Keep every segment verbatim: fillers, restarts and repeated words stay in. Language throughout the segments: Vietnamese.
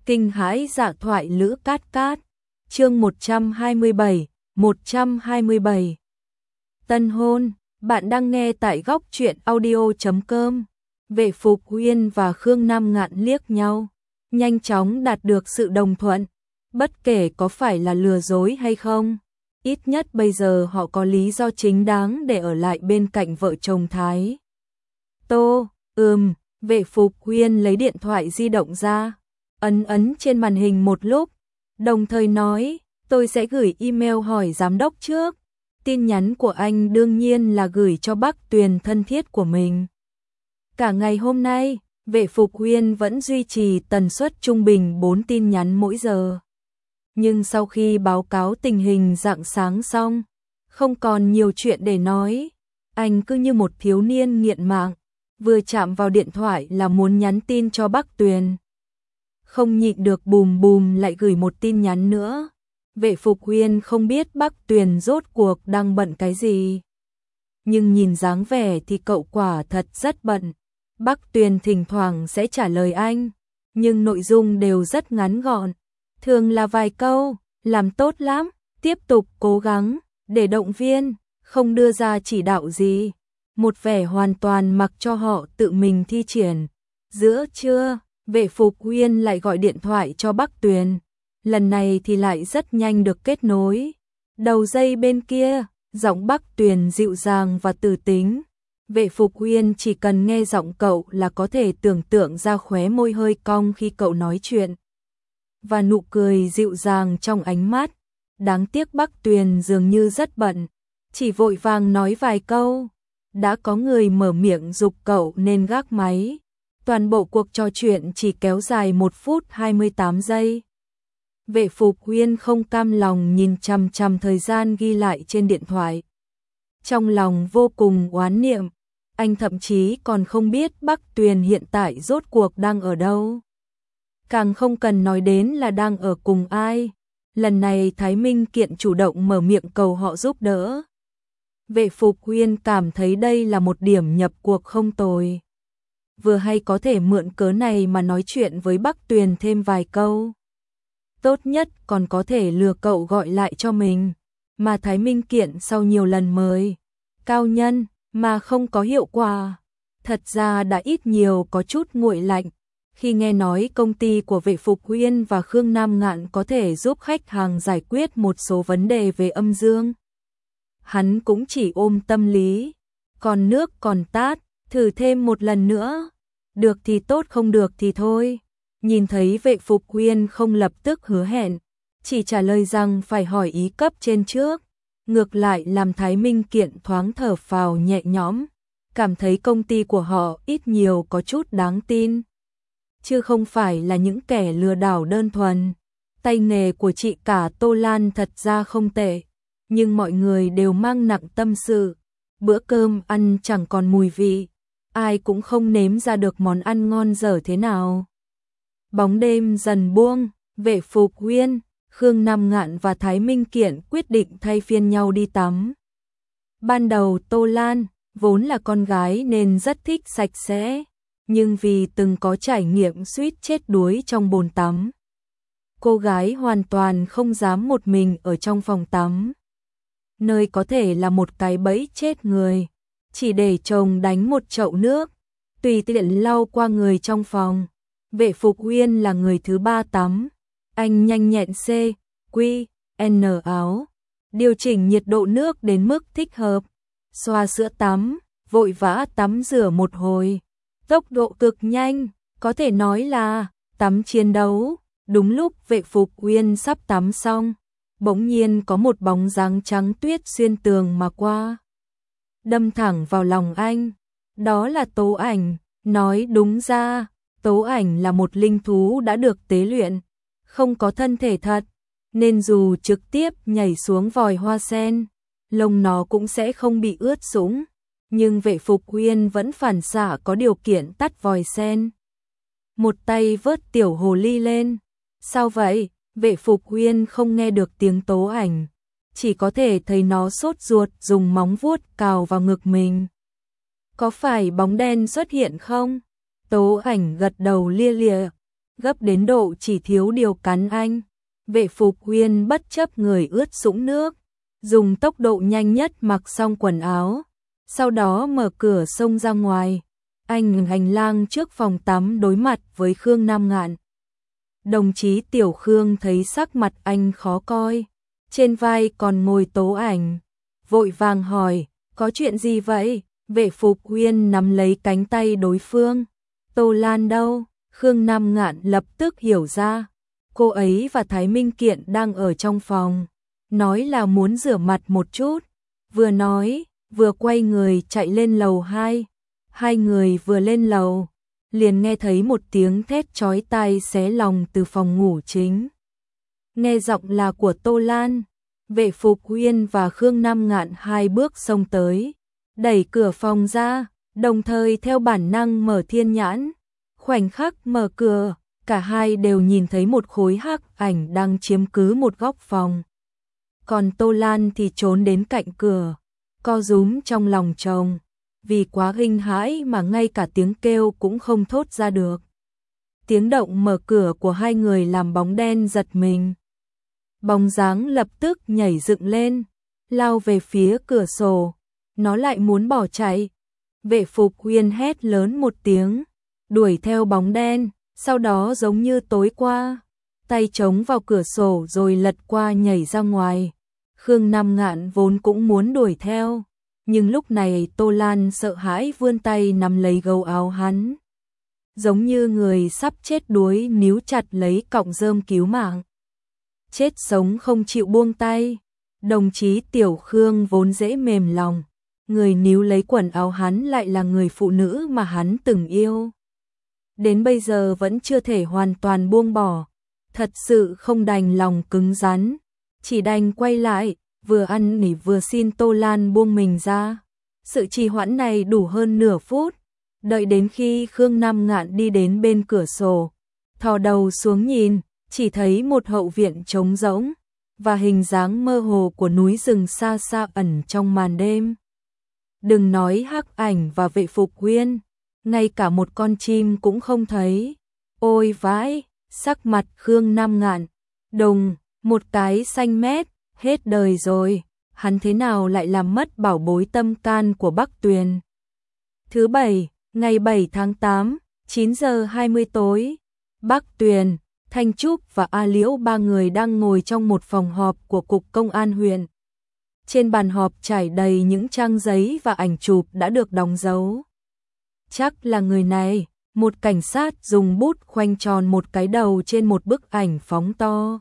Kinh hãi dạ thoại Lữ Cát Cát. Chương một trăm hai mươi bảy, một trăm hai mươi bảy. Tân hôn, bạn đang nghe tại góc truyện audio chấm com. Vệ Phục Uyên và Khương Nam Ngạn liếc nhau, nhanh chóng đạt được sự đồng thuận, bất kể có phải là lừa dối hay không. Ít nhất bây giờ họ có lý do chính đáng để ở lại bên cạnh vợ chồng Thái Tô. Ừm, Vệ Phục Uyên lấy điện thoại di động ra, ấn ấn trên màn hình một lúc, đồng thời nói, tôi sẽ gửi email hỏi giám đốc trước. Tin nhắn của anh đương nhiên là gửi cho Bắc Tuyền thân thiết của mình. Cả ngày hôm nay, Vệ Phục Uyên vẫn duy trì tần suất trung bình bốn tin nhắn mỗi giờ. Nhưng sau khi báo cáo tình hình rạng sáng xong, không còn nhiều chuyện để nói, anh cứ như một thiếu niên nghiện mạng, vừa chạm vào điện thoại là muốn nhắn tin cho Bắc Tuyền. Không nhịn được bùm bùm lại gửi một tin nhắn nữa. Vệ Phục Uyên không biết Bắc Tuyền rốt cuộc đang bận cái gì. Nhưng nhìn dáng vẻ thì cậu quả thật rất bận. Bắc Tuyền thỉnh thoảng sẽ trả lời anh, nhưng nội dung đều rất ngắn gọn. Thường là vài câu, làm tốt lắm, tiếp tục cố gắng, để động viên, không đưa ra chỉ đạo gì. Một vẻ hoàn toàn mặc cho họ tự mình thi triển. Giữa trưa, Vệ Phục Uyên lại gọi điện thoại cho Bắc Tuyền. Lần này thì lại rất nhanh được kết nối. Đầu dây bên kia, giọng Bắc Tuyền dịu dàng và từ tính. Vệ Phục Uyên chỉ cần nghe giọng cậu là có thể tưởng tượng ra khóe môi hơi cong khi cậu nói chuyện. Và nụ cười dịu dàng trong ánh mắt. Đáng tiếc Bắc Tuyền dường như rất bận, chỉ vội vàng nói vài câu. Đã có người mở miệng giục cậu nên gác máy. Toàn bộ cuộc trò chuyện chỉ kéo dài một phút hai mươi tám giây. Vệ Phục Uyên không cam lòng nhìn chằm chằm thời gian ghi lại trên điện thoại. Trong lòng vô cùng oán niệm, anh thậm chí còn không biết Bắc Tuyền hiện tại rốt cuộc đang ở đâu. Càng không cần nói đến là đang ở cùng ai. Lần này Thái Minh Kiện chủ động mở miệng cầu họ giúp đỡ. Vệ Phục Uyên cảm thấy đây là một điểm nhập cuộc không tồi. Vừa hay có thể mượn cớ này mà nói chuyện với Bắc Tuyền thêm vài câu. Tốt nhất còn có thể lừa cậu gọi lại cho mình. Mà Thái Minh Kiện sau nhiều lần mời cao nhân mà không có hiệu quả, thật ra đã ít nhiều có chút nguội lạnh. Khi nghe nói công ty của Vệ Phục Uyên và Khương Nam Ngạn có thể giúp khách hàng giải quyết một số vấn đề về âm dương, hắn cũng chỉ ôm tâm lý, còn nước còn tát, thử thêm một lần nữa, được thì tốt không được thì thôi. Nhìn thấy Vệ Phục Uyên không lập tức hứa hẹn, chỉ trả lời rằng phải hỏi ý cấp trên trước, ngược lại làm Thái Minh Kiện thoáng thở phào nhẹ nhõm, cảm thấy công ty của họ ít nhiều có chút đáng tin, chứ không phải là những kẻ lừa đảo đơn thuần. Tay nghề của chị cả Tô Lan thật ra không tệ, nhưng mọi người đều mang nặng tâm sự, bữa cơm ăn chẳng còn mùi vị, ai cũng không nếm ra được món ăn ngon dở thế nào. Bóng đêm dần buông, Vệ Phục Uyên, Khương Nam Ngạn và Thái Minh Kiện quyết định thay phiên nhau đi tắm. Ban đầu Tô Lan vốn là con gái nên rất thích sạch sẽ, nhưng vì từng có trải nghiệm suýt chết đuối trong bồn tắm, cô gái hoàn toàn không dám một mình ở trong phòng tắm, nơi có thể là một cái bẫy chết người, chỉ để chồng đánh một chậu nước, tùy tiện lau qua người trong phòng. Vệ Phục Uyên là người thứ ba tắm, anh nhanh nhẹn C, Q, N áo, điều chỉnh nhiệt độ nước đến mức thích hợp, xoa sữa tắm, vội vã tắm rửa một hồi, tốc độ cực nhanh, có thể nói là tắm chiến đấu. Đúng lúc Vệ Phục Uyên sắp tắm xong, bỗng nhiên có một bóng dáng trắng tuyết xuyên tường mà qua, đâm thẳng vào lòng anh. Đó là Tố Ảnh. Nói đúng ra, Tố Ảnh là một linh thú đã được tế luyện, không có thân thể thật, nên dù trực tiếp nhảy xuống vòi hoa sen, lông nó cũng sẽ không bị ướt sũng. Nhưng Vệ Phục Uyên vẫn phản xạ có điều kiện tắt vòi sen, một tay vớt tiểu hồ ly lên. Sao vậy? Vệ Phục Uyên không nghe được tiếng Tố Ảnh, chỉ có thể thấy nó sốt ruột dùng móng vuốt cào vào ngực mình. Có phải bóng đen xuất hiện không? Tố Ảnh gật đầu lia lịa, gấp đến độ chỉ thiếu điều cắn anh. Vệ Phục Uyên bất chấp người ướt sũng nước, dùng tốc độ nhanh nhất mặc xong quần áo, sau đó mở cửa xông ra ngoài. Anh hành lang trước phòng tắm đối mặt với Khương Nam Ngạn. Đồng chí Tiểu Khương thấy sắc mặt anh khó coi, trên vai còn ngồi Tố Ảnh, vội vàng hỏi, có chuyện gì vậy? Vệ Phục Uyên nắm lấy cánh tay đối phương. Tô Lan đâu? Khương Nam Ngạn lập tức hiểu ra, cô ấy và Thái Minh Kiện đang ở trong phòng, nói là muốn rửa mặt một chút, vừa nói, vừa quay người chạy lên lầu hai. Hai người vừa lên lầu, liền nghe thấy một tiếng thét chói tai xé lòng từ phòng ngủ chính. Nghe giọng là của Tô Lan, Vệ Phục Uyên và Khương Nam Ngạn hai bước xông tới, đẩy cửa phòng ra, đồng thời theo bản năng mở thiên nhãn. Khoảnh khắc mở cửa, cả hai đều nhìn thấy một khối hắc ảnh đang chiếm cứ một góc phòng. Còn Tô Lan thì trốn đến cạnh cửa, co rúm trong lòng chồng, vì quá kinh hãi mà ngay cả tiếng kêu cũng không thốt ra được. Tiếng động mở cửa của hai người làm bóng đen giật mình. Bóng dáng lập tức nhảy dựng lên, lao về phía cửa sổ, nó lại muốn bỏ chạy. Vệ Phục Uyên hét lớn một tiếng, đuổi theo bóng đen, sau đó giống như tối qua, tay chống vào cửa sổ rồi lật qua nhảy ra ngoài. Khương Nam Ngạn vốn cũng muốn đuổi theo, nhưng lúc này Tô Lan sợ hãi vươn tay nắm lấy gấu áo hắn, giống như người sắp chết đuối níu chặt lấy cọng rơm cứu mạng. Chết sống không chịu buông tay. Đồng chí Tiểu Khương vốn dễ mềm lòng, người níu lấy quần áo hắn lại là người phụ nữ mà hắn từng yêu. Đến bây giờ vẫn chưa thể hoàn toàn buông bỏ, thật sự không đành lòng cứng rắn, chỉ đành quay lại, vừa ăn nỉ vừa xin Tô Lan buông mình ra. Sự trì hoãn này đủ hơn nửa phút, đợi đến khi Khương Nam Ngạn đi đến bên cửa sổ, thò đầu xuống nhìn, chỉ thấy một hậu viện trống rỗng, và hình dáng mơ hồ của núi rừng xa xa ẩn trong màn đêm. Đừng nói hắc ảnh và Vệ Phục Uyên, ngay cả một con chim cũng không thấy. Ôi vãi, sắc mặt Khương Nam Ngạn, đùng, một cái xanh mét, hết đời rồi, hắn thế nào lại làm mất bảo bối tâm can của Bắc Tuyền. Thứ bảy, ngày bảy tháng tám, chín giờ hai mươi tối, Bắc Tuyền, Thanh Trúc và A Liễu ba người đang ngồi trong một phòng họp của Cục Công an huyện. Trên bàn họp trải đầy những trang giấy và ảnh chụp đã được đóng dấu. Chắc là người này, một cảnh sát dùng bút khoanh tròn một cái đầu trên một bức ảnh phóng to.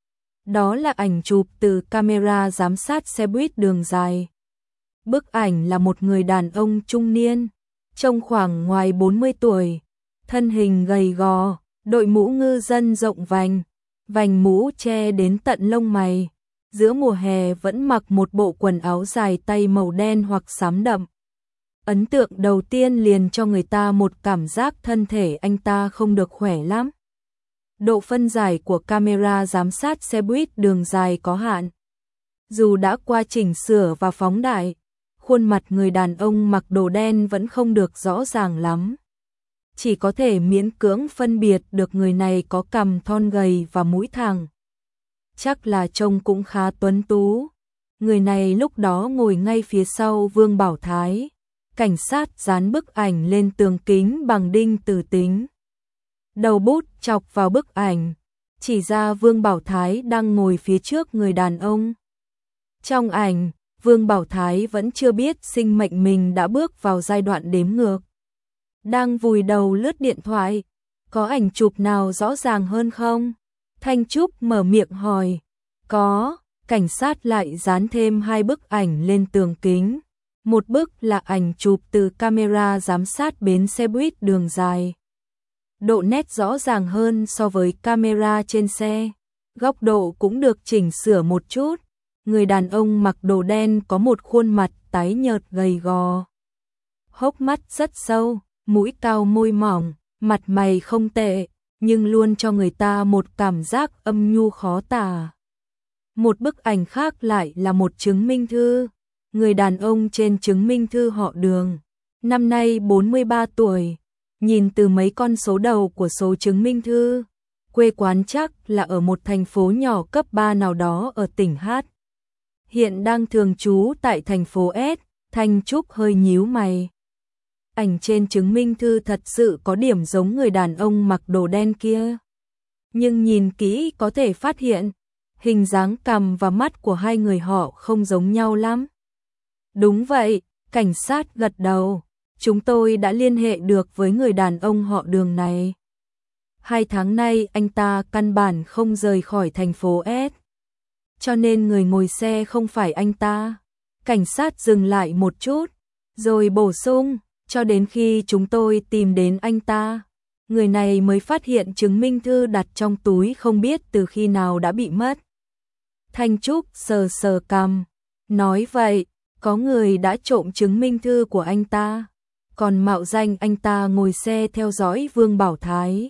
Đó là ảnh chụp từ camera giám sát xe buýt đường dài. Bức ảnh là một người đàn ông trung niên, trông khoảng ngoài bốn mươi tuổi, thân hình gầy gò, đội mũ ngư dân rộng vành, vành mũ che đến tận lông mày. Giữa mùa hè vẫn mặc một bộ quần áo dài tay màu đen hoặc xám đậm. Ấn tượng đầu tiên liền cho người ta một cảm giác thân thể anh ta không được khỏe lắm. Độ phân giải của camera giám sát xe buýt đường dài có hạn. Dù đã qua chỉnh sửa và phóng đại, khuôn mặt người đàn ông mặc đồ đen vẫn không được rõ ràng lắm. Chỉ có thể miễn cưỡng phân biệt được người này có cằm thon gầy và mũi thẳng. Chắc là trông cũng khá tuấn tú. Người này lúc đó ngồi ngay phía sau Vương Bảo Thái. Cảnh sát dán bức ảnh lên tường kính bằng đinh từ tính. Đầu bút chọc vào bức ảnh, chỉ ra Vương Bảo Thái đang ngồi phía trước người đàn ông. Trong ảnh, Vương Bảo Thái vẫn chưa biết sinh mệnh mình đã bước vào giai đoạn đếm ngược. Đang vùi đầu lướt điện thoại, có ảnh chụp nào rõ ràng hơn không? Thanh Trúc mở miệng hỏi. Có, cảnh sát lại dán thêm hai bức ảnh lên tường kính. Một bức là ảnh chụp từ camera giám sát bến xe buýt đường dài. Độ nét rõ ràng hơn so với camera trên xe. Góc độ cũng được chỉnh sửa một chút. Người đàn ông mặc đồ đen có một khuôn mặt tái nhợt gầy gò. Hốc mắt rất sâu, mũi cao môi mỏng, mặt mày không tệ, nhưng luôn cho người ta một cảm giác âm nhu khó tả. Một bức ảnh khác lại là một chứng minh thư. Người đàn ông trên chứng minh thư họ Đường, năm nay bốn mươi ba tuổi. Nhìn từ mấy con số đầu của số chứng minh thư, quê quán chắc là ở một thành phố nhỏ cấp ba nào đó ở tỉnh H. Hiện đang thường trú tại thành phố S, Thanh Trúc hơi nhíu mày. Ảnh trên chứng minh thư thật sự có điểm giống người đàn ông mặc đồ đen kia. Nhưng nhìn kỹ có thể phát hiện, hình dáng cằm và mắt của hai người họ không giống nhau lắm. Đúng vậy, cảnh sát gật đầu. Chúng tôi đã liên hệ được với người đàn ông họ Đường này. Hai tháng nay anh ta căn bản không rời khỏi thành phố S. Cho nên người ngồi xe không phải anh ta. Cảnh sát dừng lại một chút, rồi bổ sung, cho đến khi chúng tôi tìm đến anh ta, người này mới phát hiện chứng minh thư đặt trong túi không biết từ khi nào đã bị mất. Thanh Trúc sờ sờ cằm, nói vậy, có người đã trộm chứng minh thư của anh ta, còn mạo danh anh ta ngồi xe theo dõi Vương Bảo Thái.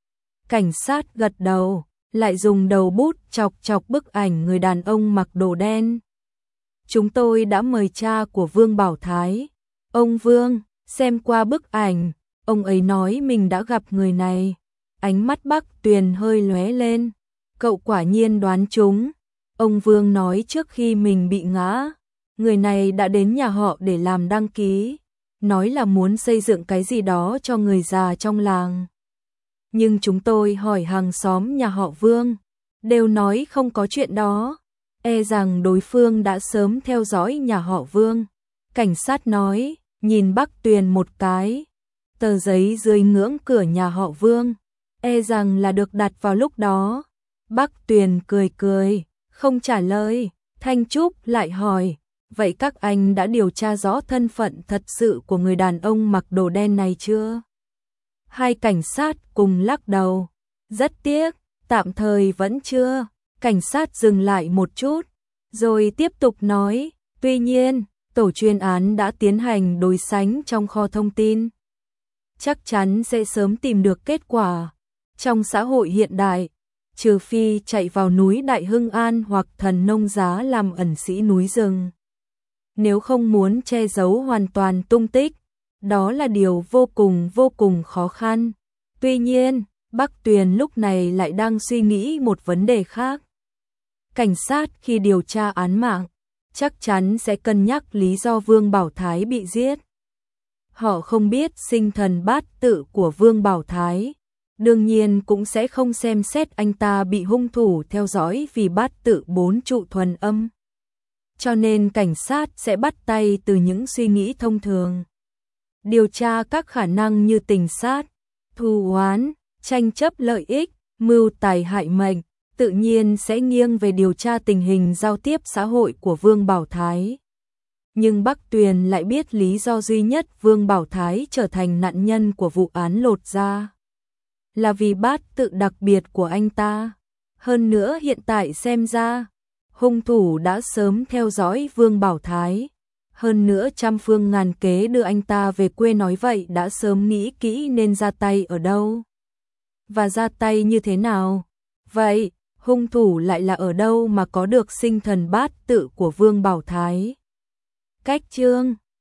Cảnh sát gật đầu, lại dùng đầu bút chọc chọc bức ảnh người đàn ông mặc đồ đen. Chúng tôi đã mời cha của Vương Bảo Thái, ông Vương, xem qua bức ảnh, ông ấy nói mình đã gặp người này. Ánh mắt Bắc Tuyền hơi lóe lên, cậu quả nhiên đoán trúng. Ông Vương nói trước khi mình bị ngã, người này đã đến nhà họ để làm đăng ký, nói là muốn xây dựng cái gì đó cho người già trong làng. Nhưng chúng tôi hỏi hàng xóm nhà họ Vương, đều nói không có chuyện đó, e rằng đối phương đã sớm theo dõi nhà họ Vương. Cảnh sát nói, nhìn Bắc Tuyền một cái, tờ giấy dưới ngưỡng cửa nhà họ Vương, e rằng là được đặt vào lúc đó. Bắc Tuyền cười cười, không trả lời. Thanh Trúc lại hỏi, vậy các anh đã điều tra rõ thân phận thật sự của người đàn ông mặc đồ đen này chưa? Hai cảnh sát cùng lắc đầu, rất tiếc, tạm thời vẫn chưa. Cảnh sát dừng lại một chút, rồi tiếp tục nói, tuy nhiên, tổ chuyên án đã tiến hành đối sánh trong kho thông tin. Chắc chắn sẽ sớm tìm được kết quả. Trong xã hội hiện đại, trừ phi chạy vào núi Đại Hưng An hoặc Thần Nông Giá làm ẩn sĩ núi rừng, nếu không muốn che giấu hoàn toàn tung tích, đó là điều vô cùng vô cùng khó khăn. Tuy nhiên, Bắc Tuyền lúc này lại đang suy nghĩ một vấn đề khác. Cảnh sát khi điều tra án mạng, chắc chắn sẽ cân nhắc lý do Vương Bảo Thái bị giết. Họ không biết sinh thần bát tự của Vương Bảo Thái, đương nhiên cũng sẽ không xem xét anh ta bị hung thủ theo dõi vì bát tự bốn trụ thuần âm. Cho nên cảnh sát sẽ bắt tay từ những suy nghĩ thông thường. Điều tra các khả năng như tình sát, thù oán, tranh chấp lợi ích, mưu tài hại mệnh, tự nhiên sẽ nghiêng về điều tra tình hình giao tiếp xã hội của Vương Bảo Thái. Nhưng Bắc Tuyền lại biết lý do duy nhất Vương Bảo Thái trở thành nạn nhân của vụ án lột da là vì bát tự đặc biệt của anh ta. Hơn nữa hiện tại xem ra, hung thủ đã sớm theo dõi Vương Bảo Thái. Hơn nữa trăm phương ngàn kế đưa anh ta về quê, nói vậy đã sớm nghĩ kỹ nên ra tay ở đâu và ra tay như thế nào. Vậy, hung thủ lại là ở đâu mà có được sinh thần bát tự của Vương Bảo Thái? Cách chương